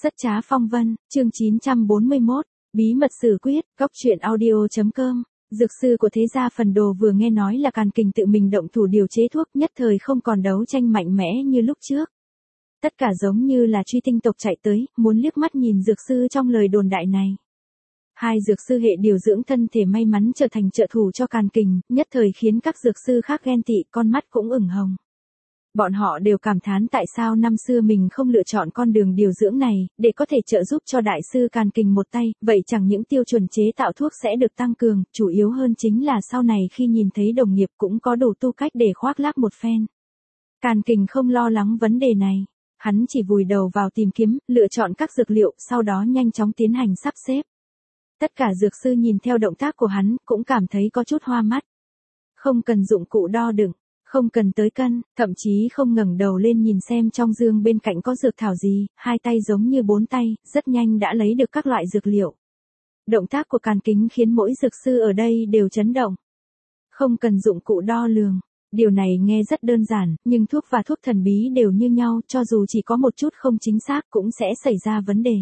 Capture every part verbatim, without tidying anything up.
Rất trá phong vân, chương chín trăm bốn mươi mốt, bí mật xử quyết, góc truyện audio chấm com. Dược sư của thế gia Phần Đồ vừa nghe nói là Càn Kình tự mình động thủ điều chế thuốc, nhất thời không còn đấu tranh mạnh mẽ như lúc trước. Tất cả giống như là truy tinh tộc chạy tới, muốn liếc mắt nhìn dược sư trong lời đồn đại này. Hai dược sư hệ điều dưỡng thân thể may mắn trở thành trợ thủ cho Càn Kình, nhất thời khiến các dược sư khác ghen tị, con mắt cũng ửng hồng. Bọn họ đều cảm thán tại sao năm xưa mình không lựa chọn con đường điều dưỡng này, để có thể trợ giúp cho đại sư Càn Kình một tay, vậy chẳng những tiêu chuẩn chế tạo thuốc sẽ được tăng cường, chủ yếu hơn chính là sau này khi nhìn thấy đồng nghiệp cũng có đủ tư cách để khoác lác một phen. Càn Kình không lo lắng vấn đề này, hắn chỉ vùi đầu vào tìm kiếm, lựa chọn các dược liệu, sau đó nhanh chóng tiến hành sắp xếp. Tất cả dược sư nhìn theo động tác của hắn, cũng cảm thấy có chút hoa mắt. Không cần dụng cụ đo đựng. Không cần tới cân, thậm chí không ngẩng đầu lên nhìn xem trong dương bên cạnh có dược thảo gì, hai tay giống như bốn tay, rất nhanh đã lấy được các loại dược liệu. Động tác của Càn Kình khiến mỗi dược sư ở đây đều chấn động. Không cần dụng cụ đo lường. Điều này nghe rất đơn giản, nhưng thuốc và thuốc thần bí đều như nhau, cho dù chỉ có một chút không chính xác cũng sẽ xảy ra vấn đề.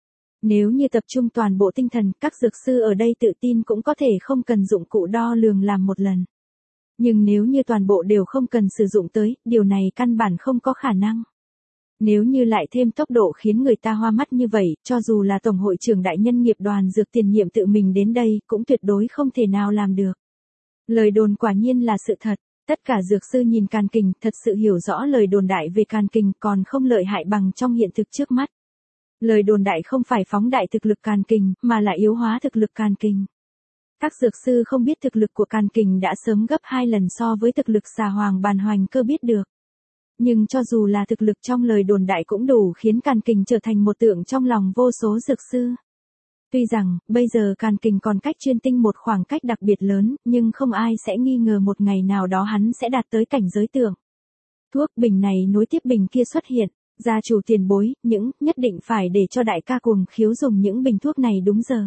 Nếu như tập trung toàn bộ tinh thần, các dược sư ở đây tự tin cũng có thể không cần dụng cụ đo lường làm một lần. Nhưng nếu như toàn bộ đều không cần sử dụng tới, điều này căn bản không có khả năng. Nếu như lại thêm tốc độ khiến người ta hoa mắt như vậy, cho dù là Tổng hội trưởng đại nhân nghiệp đoàn dược tiền nhiệm tự mình đến đây, cũng tuyệt đối không thể nào làm được. Lời đồn quả nhiên là sự thật, tất cả dược sư nhìn Càn Kình, thật sự hiểu rõ lời đồn đại về Càn Kình còn không lợi hại bằng trong hiện thực trước mắt. Lời đồn đại không phải phóng đại thực lực Càn Kình, mà là yếu hóa thực lực Càn Kình. Các dược sư không biết thực lực của Càn Kình đã sớm gấp hai lần so với thực lực Xà Hoàng Bàn Hoành Cơ biết được. Nhưng cho dù là thực lực trong lời đồn đại cũng đủ khiến Càn Kình trở thành một tượng trong lòng vô số dược sư. Tuy rằng, bây giờ Càn Kình còn cách chuyên tinh một khoảng cách đặc biệt lớn, nhưng không ai sẽ nghi ngờ một ngày nào đó hắn sẽ đạt tới cảnh giới tượng. Thuốc bình này nối tiếp bình kia xuất hiện, gia chủ tiền bối, những, nhất định phải để cho đại ca Cuồng Khiếu dùng những bình thuốc này đúng giờ.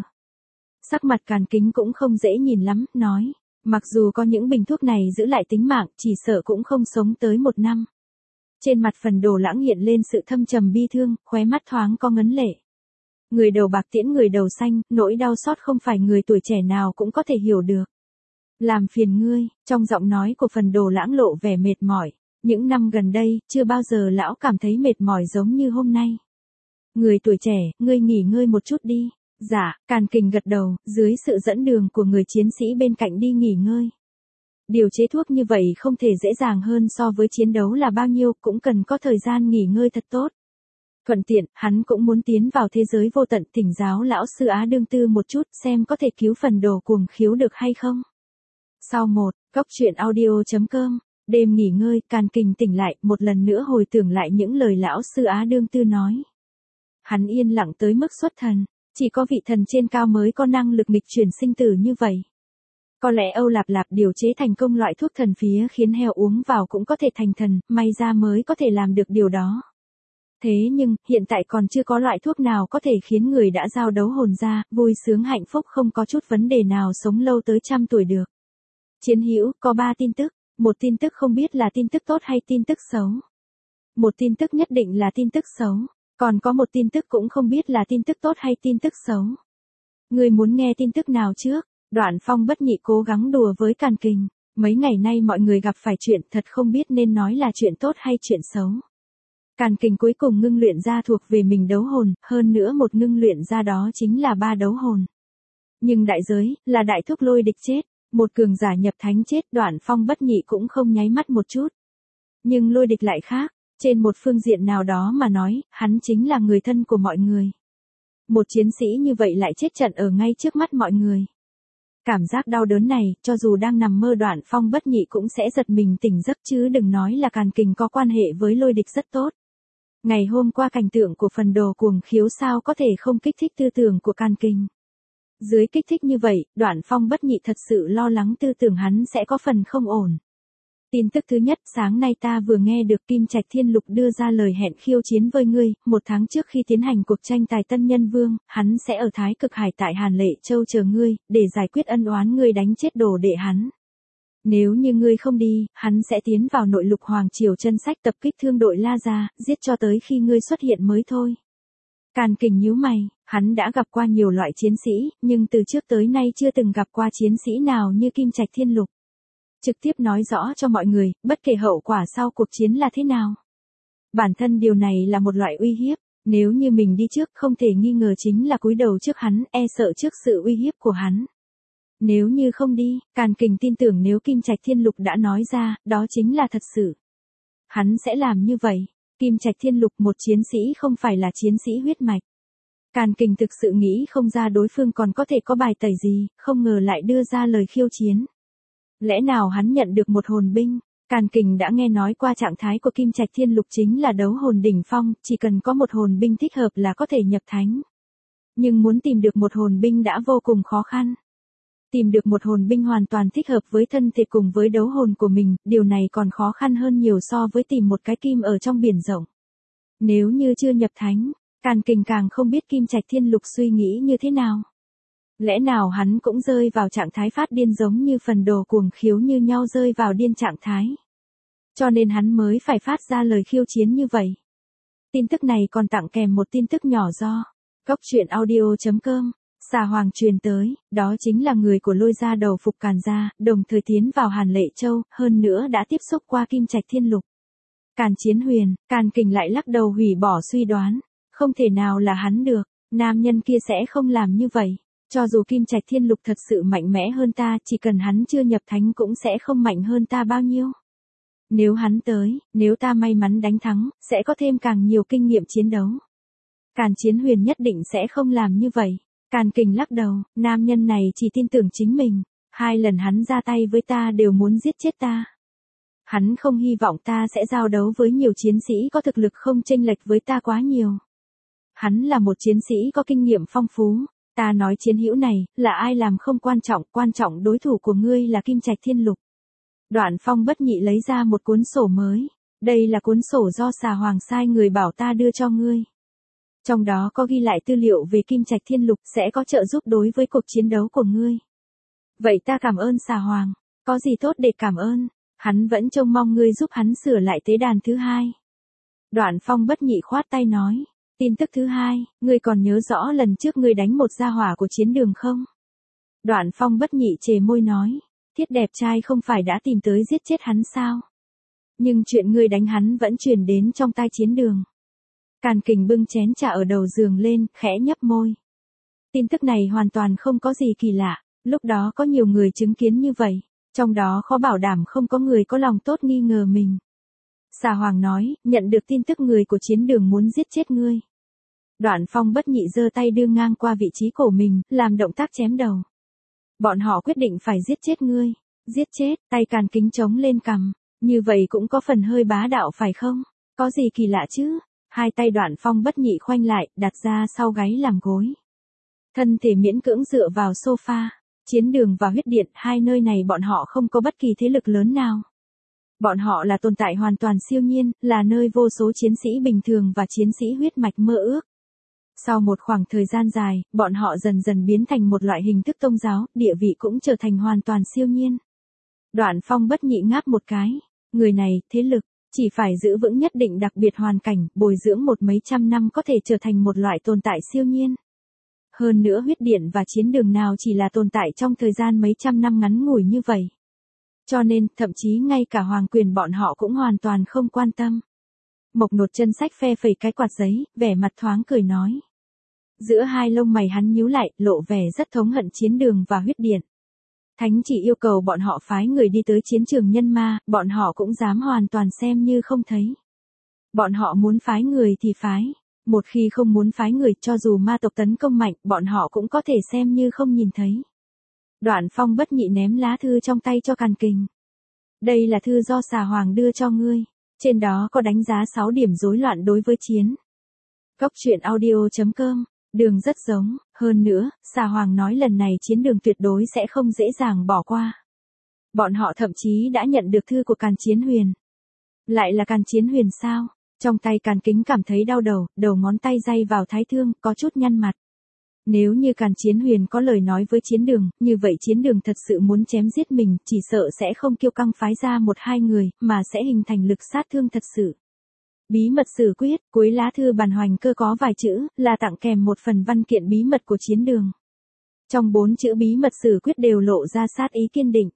Sắc mặt Càn Kình cũng không dễ nhìn lắm, nói, mặc dù có những bình thuốc này giữ lại tính mạng, chỉ sợ cũng không sống tới một năm. Trên mặt Phần Đồ Lãng hiện lên sự thâm trầm bi thương, khóe mắt thoáng có ngấn lệ. Người đầu bạc tiễn người đầu xanh, nỗi đau xót không phải người tuổi trẻ nào cũng có thể hiểu được. Làm phiền ngươi, trong giọng nói của Phần Đồ Lãng lộ vẻ mệt mỏi, những năm gần đây, chưa bao giờ lão cảm thấy mệt mỏi giống như hôm nay. Người tuổi trẻ, ngươi nghỉ ngơi một chút đi. Dạ, Càn Kình gật đầu, dưới sự dẫn đường của người chiến sĩ bên cạnh đi nghỉ ngơi. Điều chế thuốc như vậy không thể dễ dàng hơn so với chiến đấu là bao nhiêu, cũng cần có thời gian nghỉ ngơi thật tốt. Thuận tiện, hắn cũng muốn tiến vào thế giới vô tận, thỉnh giáo lão sư Á Đương Tư một chút xem có thể cứu Phần Đồ Cuồng Khiếu được hay không. Sau một, góc truyện audio chấm com, đêm nghỉ ngơi, Càn Kình tỉnh lại, một lần nữa hồi tưởng lại những lời lão sư Á Đương Tư nói. Hắn yên lặng tới mức xuất thần. Chỉ có vị thần trên cao mới có năng lực nghịch chuyển sinh tử như vậy. Có lẽ Âu Lạp Lạp điều chế thành công loại thuốc thần phía khiến heo uống vào cũng có thể thành thần, may ra mới có thể làm được điều đó. Thế nhưng, hiện tại còn chưa có loại thuốc nào có thể khiến người đã giao đấu hồn ra, vui sướng hạnh phúc không có chút vấn đề nào sống lâu tới trăm tuổi được. Chiến hữu, có ba tin tức, một tin tức không biết là tin tức tốt hay tin tức xấu. Một tin tức nhất định là tin tức xấu. Còn có một tin tức cũng không biết là tin tức tốt hay tin tức xấu. Người muốn nghe tin tức nào trước? Đoạn Phong Bất Nhị cố gắng đùa với Càn Kình. Mấy ngày nay mọi người gặp phải chuyện thật không biết nên nói là chuyện tốt hay chuyện xấu. Càn Kình cuối cùng ngưng luyện ra thuộc về mình đấu hồn, hơn nữa một ngưng luyện ra đó chính là ba đấu hồn. Nhưng đại giới, là đại thúc Lôi Địch chết, một cường giả nhập thánh chết, Đoạn Phong Bất Nhị cũng không nháy mắt một chút. Nhưng Lôi Địch lại khác. Trên một phương diện nào đó mà nói, hắn chính là người thân của mọi người. Một chiến sĩ như vậy lại chết trận ở ngay trước mắt mọi người. Cảm giác đau đớn này, cho dù đang nằm mơ, Đoạn Phong Bất Nhị cũng sẽ giật mình tỉnh giấc, chứ đừng nói là Càn Kình có quan hệ với Lôi Địch rất tốt. Ngày hôm qua cảnh tượng của Phần Đồ Cuồng Khiếu sao có thể không kích thích tư tưởng của Càn Kình. Dưới kích thích như vậy, Đoạn Phong Bất Nhị thật sự lo lắng tư tưởng hắn sẽ có phần không ổn. Tin tức thứ nhất, sáng nay ta vừa nghe được Kim Trạch Thiên Lục đưa ra lời hẹn khiêu chiến với ngươi, một tháng trước khi tiến hành cuộc tranh tài Tân Nhân Vương, hắn sẽ ở Thái Cực Hải tại Hàn Lệ Châu chờ ngươi, để giải quyết ân oán ngươi đánh chết đồ đệ hắn. Nếu như ngươi không đi, hắn sẽ tiến vào nội lục Hoàng Triều chân sách tập kích thương đội La Gia, giết cho tới khi ngươi xuất hiện mới thôi. Càn Kình nhíu mày, hắn đã gặp qua nhiều loại chiến sĩ, nhưng từ trước tới nay chưa từng gặp qua chiến sĩ nào như Kim Trạch Thiên Lục. Trực tiếp nói rõ cho mọi người, bất kể hậu quả sau cuộc chiến là thế nào. Bản thân điều này là một loại uy hiếp, nếu như mình đi trước không thể nghi ngờ chính là cúi đầu trước hắn, e sợ trước sự uy hiếp của hắn. Nếu như không đi, Càn Kình tin tưởng nếu Kim Trạch Thiên Lục đã nói ra, đó chính là thật sự. Hắn sẽ làm như vậy. Kim Trạch Thiên Lục một chiến sĩ không phải là chiến sĩ huyết mạch. Càn Kình thực sự nghĩ không ra đối phương còn có thể có bài tẩy gì, không ngờ lại đưa ra lời khiêu chiến. Lẽ nào hắn nhận được một hồn binh? Càn Kình đã nghe nói qua trạng thái của Kim Trạch Thiên Lục chính là đấu hồn đỉnh phong, chỉ cần có một hồn binh thích hợp là có thể nhập thánh. Nhưng muốn tìm được một hồn binh đã vô cùng khó khăn. Tìm được một hồn binh hoàn toàn thích hợp với thân thể cùng với đấu hồn của mình, điều này còn khó khăn hơn nhiều so với tìm một cái kim ở trong biển rộng. Nếu như chưa nhập thánh, Càn Kình càng không biết Kim Trạch Thiên Lục suy nghĩ như thế nào. Lẽ nào hắn cũng rơi vào trạng thái phát điên giống như phần đồ cuồng khiếu như nhau rơi vào điên trạng thái. Cho nên hắn mới phải phát ra lời khiêu chiến như vậy. Tin tức này còn tặng kèm một tin tức nhỏ do Cốc Truyện Audio chấm com Xà Hoàng truyền tới, đó chính là người của Lôi gia đầu phục Càn gia, đồng thời tiến vào Hàn Lệ Châu, hơn nữa đã tiếp xúc qua Kim Trạch Thiên Lục. Càn Chiến Huyền, Càn Kình lại lắc đầu hủy bỏ suy đoán, không thể nào là hắn được, nam nhân kia sẽ không làm như vậy. Cho dù Kim Trạch Thiên Lục thật sự mạnh mẽ hơn ta, chỉ cần hắn chưa nhập thánh cũng sẽ không mạnh hơn ta bao nhiêu. Nếu hắn tới, nếu ta may mắn đánh thắng, sẽ có thêm càng nhiều kinh nghiệm chiến đấu. Càn Chiến Huyền nhất định sẽ không làm như vậy. Càn Kình lắc đầu, nam nhân này chỉ tin tưởng chính mình. Hai lần hắn ra tay với ta đều muốn giết chết ta. Hắn không hy vọng ta sẽ giao đấu với nhiều chiến sĩ có thực lực không chênh lệch với ta quá nhiều. Hắn là một chiến sĩ có kinh nghiệm phong phú. Ta nói chiến hữu này, là ai làm không quan trọng, quan trọng đối thủ của ngươi là Kim Trạch Thiên Lục. Đoạn Phong bất nhị lấy ra một cuốn sổ mới. Đây là cuốn sổ do Xà Hoàng sai người bảo ta đưa cho ngươi. Trong đó có ghi lại tư liệu về Kim Trạch Thiên Lục sẽ có trợ giúp đối với cuộc chiến đấu của ngươi. Vậy ta cảm ơn Xà Hoàng, có gì tốt để cảm ơn, hắn vẫn trông mong ngươi giúp hắn sửa lại tế đàn thứ hai. Đoạn Phong bất nhị khoát tay nói, tin tức thứ hai, ngươi còn nhớ rõ lần trước ngươi đánh một gia hỏa của chiến đường không? Đoạn Phong bất nhị chề môi nói, Thiết đẹp trai không phải đã tìm tới giết chết hắn sao? Nhưng chuyện ngươi đánh hắn vẫn truyền đến trong tai chiến đường. Càn Kình bưng chén trà ở đầu giường lên, khẽ nhấp môi. Tin tức này hoàn toàn không có gì kỳ lạ, lúc đó có nhiều người chứng kiến như vậy, trong đó khó bảo đảm không có người có lòng tốt nghi ngờ mình. Xà Hoàng nói, nhận được tin tức người của chiến đường muốn giết chết ngươi. Đoạn Phong bất nhị giơ tay đưa ngang qua vị trí cổ mình, làm động tác chém đầu. Bọn họ quyết định phải giết chết ngươi. Giết chết, tay Càn Kính chống lên cằm. Như vậy cũng có phần hơi bá đạo phải không? Có gì kỳ lạ chứ? Hai tay Đoạn Phong bất nhị khoanh lại, đặt ra sau gáy làm gối. Thân thể miễn cưỡng dựa vào sofa. Chiến đường và huyết điện, hai nơi này bọn họ không có bất kỳ thế lực lớn nào. Bọn họ là tồn tại hoàn toàn siêu nhiên, là nơi vô số chiến sĩ bình thường và chiến sĩ huyết mạch mơ ước. Sau một khoảng thời gian dài, bọn họ dần dần biến thành một loại hình thức tôn giáo, địa vị cũng trở thành hoàn toàn siêu nhiên. Đoạn Phong bất nhị ngáp một cái. Người này, thế lực, chỉ phải giữ vững nhất định đặc biệt hoàn cảnh, bồi dưỡng một mấy trăm năm có thể trở thành một loại tồn tại siêu nhiên. Hơn nữa huyết điện và chiến đường nào chỉ là tồn tại trong thời gian mấy trăm năm ngắn ngủi như vậy. Cho nên, thậm chí ngay cả hoàng quyền bọn họ cũng hoàn toàn không quan tâm. Mộc Nột chân sách phe phẩy cái quạt giấy, vẻ mặt thoáng cười nói. Giữa hai lông mày hắn nhíu lại, lộ vẻ rất thống hận chiến đường và huyết điện. Thánh chỉ yêu cầu bọn họ phái người đi tới chiến trường nhân ma, bọn họ cũng dám hoàn toàn xem như không thấy. Bọn họ muốn phái người thì phái. Một khi không muốn phái người, cho dù ma tộc tấn công mạnh, bọn họ cũng có thể xem như không nhìn thấy. Đoạn Phong bất nhị ném lá thư trong tay cho Càn Kình. Đây là thư do Xà Hoàng đưa cho ngươi. Trên đó có đánh giá sáu điểm rối loạn đối với chiến. Cốc Truyện Audio chấm com, đường rất giống, hơn nữa, Xà Hoàng nói lần này chiến đường tuyệt đối sẽ không dễ dàng bỏ qua. Bọn họ thậm chí đã nhận được thư của Càn Chiến Huyền. Lại là Càn Chiến Huyền sao? Trong tay Càn Kính cảm thấy đau đầu, đầu ngón tay day vào thái thương, có chút nhăn mặt. Nếu như Càn Chiến Huyền có lời nói với chiến đường, như vậy chiến đường thật sự muốn chém giết mình, chỉ sợ sẽ không kiêu căng phái ra một hai người, mà sẽ hình thành lực sát thương thật sự. Bí mật sử quyết, cuối lá thư bàn hoành cơ có vài chữ, là tặng kèm một phần văn kiện bí mật của chiến đường. Trong bốn chữ bí mật sử quyết đều lộ ra sát ý kiên định.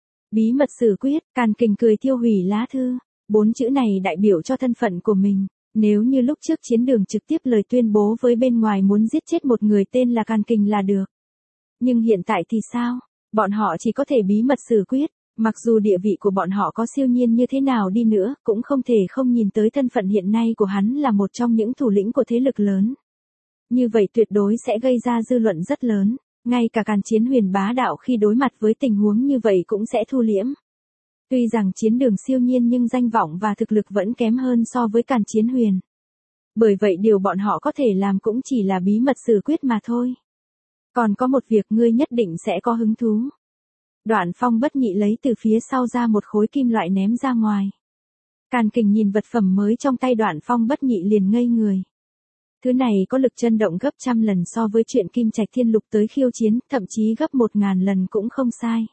Bí mật sử quyết, Càn Kình cười tiêu hủy lá thư. Bốn chữ này đại biểu cho thân phận của mình. Nếu như lúc trước chiến đường trực tiếp lời tuyên bố với bên ngoài muốn giết chết một người tên là Càn Kình là được. Nhưng hiện tại thì sao? Bọn họ chỉ có thể bí mật sử quyết. Mặc dù địa vị của bọn họ có siêu nhiên như thế nào đi nữa, cũng không thể không nhìn tới thân phận hiện nay của hắn là một trong những thủ lĩnh của thế lực lớn. Như vậy tuyệt đối sẽ gây ra dư luận rất lớn. Ngay cả Càn Chiến Huyền bá đạo khi đối mặt với tình huống như vậy cũng sẽ thu liễm. Tuy rằng chiến đường siêu nhiên nhưng danh vọng và thực lực vẫn kém hơn so với Càn Chiến Huyền. Bởi vậy điều bọn họ có thể làm cũng chỉ là bí mật sử quyết mà thôi. Còn có một việc ngươi nhất định sẽ có hứng thú. Đoạn Phong bất nhị lấy từ phía sau ra một khối kim loại ném ra ngoài. Càn Kình nhìn vật phẩm mới trong tay Đoạn Phong bất nhị liền ngây người. Thứ này có lực chân động gấp trăm lần so với chuyện Kim Trạch Thiên Lục tới khiêu chiến, thậm chí gấp một ngàn lần cũng không sai.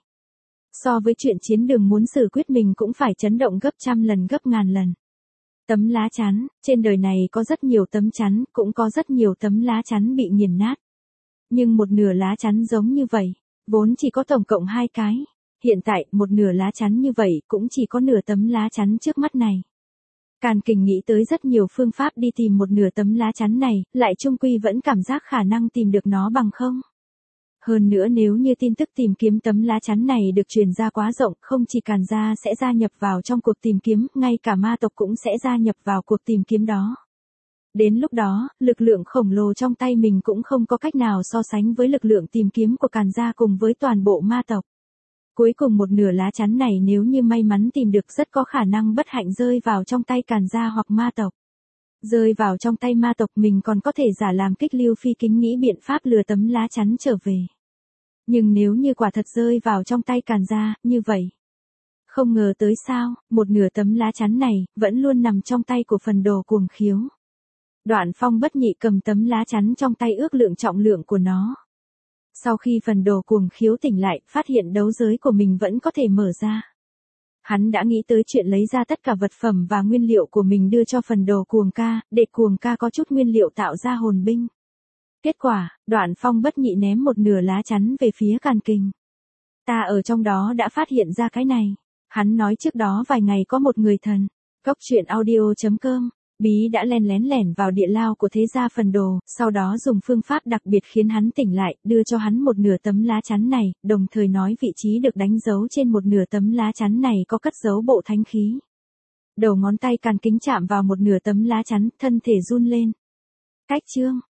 So với chuyện chiến đường muốn xử quyết mình cũng phải chấn động gấp trăm lần gấp ngàn lần. Tấm lá chắn, trên đời này có rất nhiều tấm chắn, cũng có rất nhiều tấm lá chắn bị nghiền nát. Nhưng một nửa lá chắn giống như vậy, vốn chỉ có tổng cộng hai cái. Hiện tại, một nửa lá chắn như vậy cũng chỉ có nửa tấm lá chắn trước mắt này. Càn Kình nghĩ tới rất nhiều phương pháp đi tìm một nửa tấm lá chắn này, lại chung quy vẫn cảm giác khả năng tìm được nó bằng không. Hơn nữa nếu như tin tức tìm kiếm tấm lá chắn này được truyền ra quá rộng, không chỉ Càn gia sẽ gia nhập vào trong cuộc tìm kiếm, ngay cả ma tộc cũng sẽ gia nhập vào cuộc tìm kiếm đó. Đến lúc đó, lực lượng khổng lồ trong tay mình cũng không có cách nào so sánh với lực lượng tìm kiếm của Càn gia cùng với toàn bộ ma tộc. Cuối cùng một nửa lá chắn này nếu như may mắn tìm được rất có khả năng bất hạnh rơi vào trong tay Càn gia hoặc ma tộc. Rơi vào trong tay ma tộc mình còn có thể giả làm Kích Lưu Phi Kính nghĩ biện pháp lừa tấm lá chắn trở về. Nhưng nếu như quả thật rơi vào trong tay Càn gia, như vậy. Không ngờ tới sao, một nửa tấm lá chắn này, vẫn luôn nằm trong tay của phần đồ cuồng khiếu. Đoạn Phong bất nhị cầm tấm lá chắn trong tay ước lượng trọng lượng của nó. Sau khi phần đồ cuồng khiếu tỉnh lại, phát hiện đấu giới của mình vẫn có thể mở ra. Hắn đã nghĩ tới chuyện lấy ra tất cả vật phẩm và nguyên liệu của mình đưa cho phần đồ cuồng ca, để cuồng ca có chút nguyên liệu tạo ra hồn binh. Kết quả, Đoạn Phong bất nhị ném một nửa lá chắn về phía Càn Kình. Ta ở trong đó đã phát hiện ra cái này. Hắn nói trước đó vài ngày có một người thần. Cốc truyện audio chấm com. Bí đã len lén lẻn vào địa lao của thế gia phần đồ, sau đó dùng phương pháp đặc biệt khiến hắn tỉnh lại, đưa cho hắn một nửa tấm lá chắn này, đồng thời nói vị trí được đánh dấu trên một nửa tấm lá chắn này có cất dấu bộ thánh khí. Đầu ngón tay Càn Kính chạm vào một nửa tấm lá chắn, thân thể run lên. Cách chương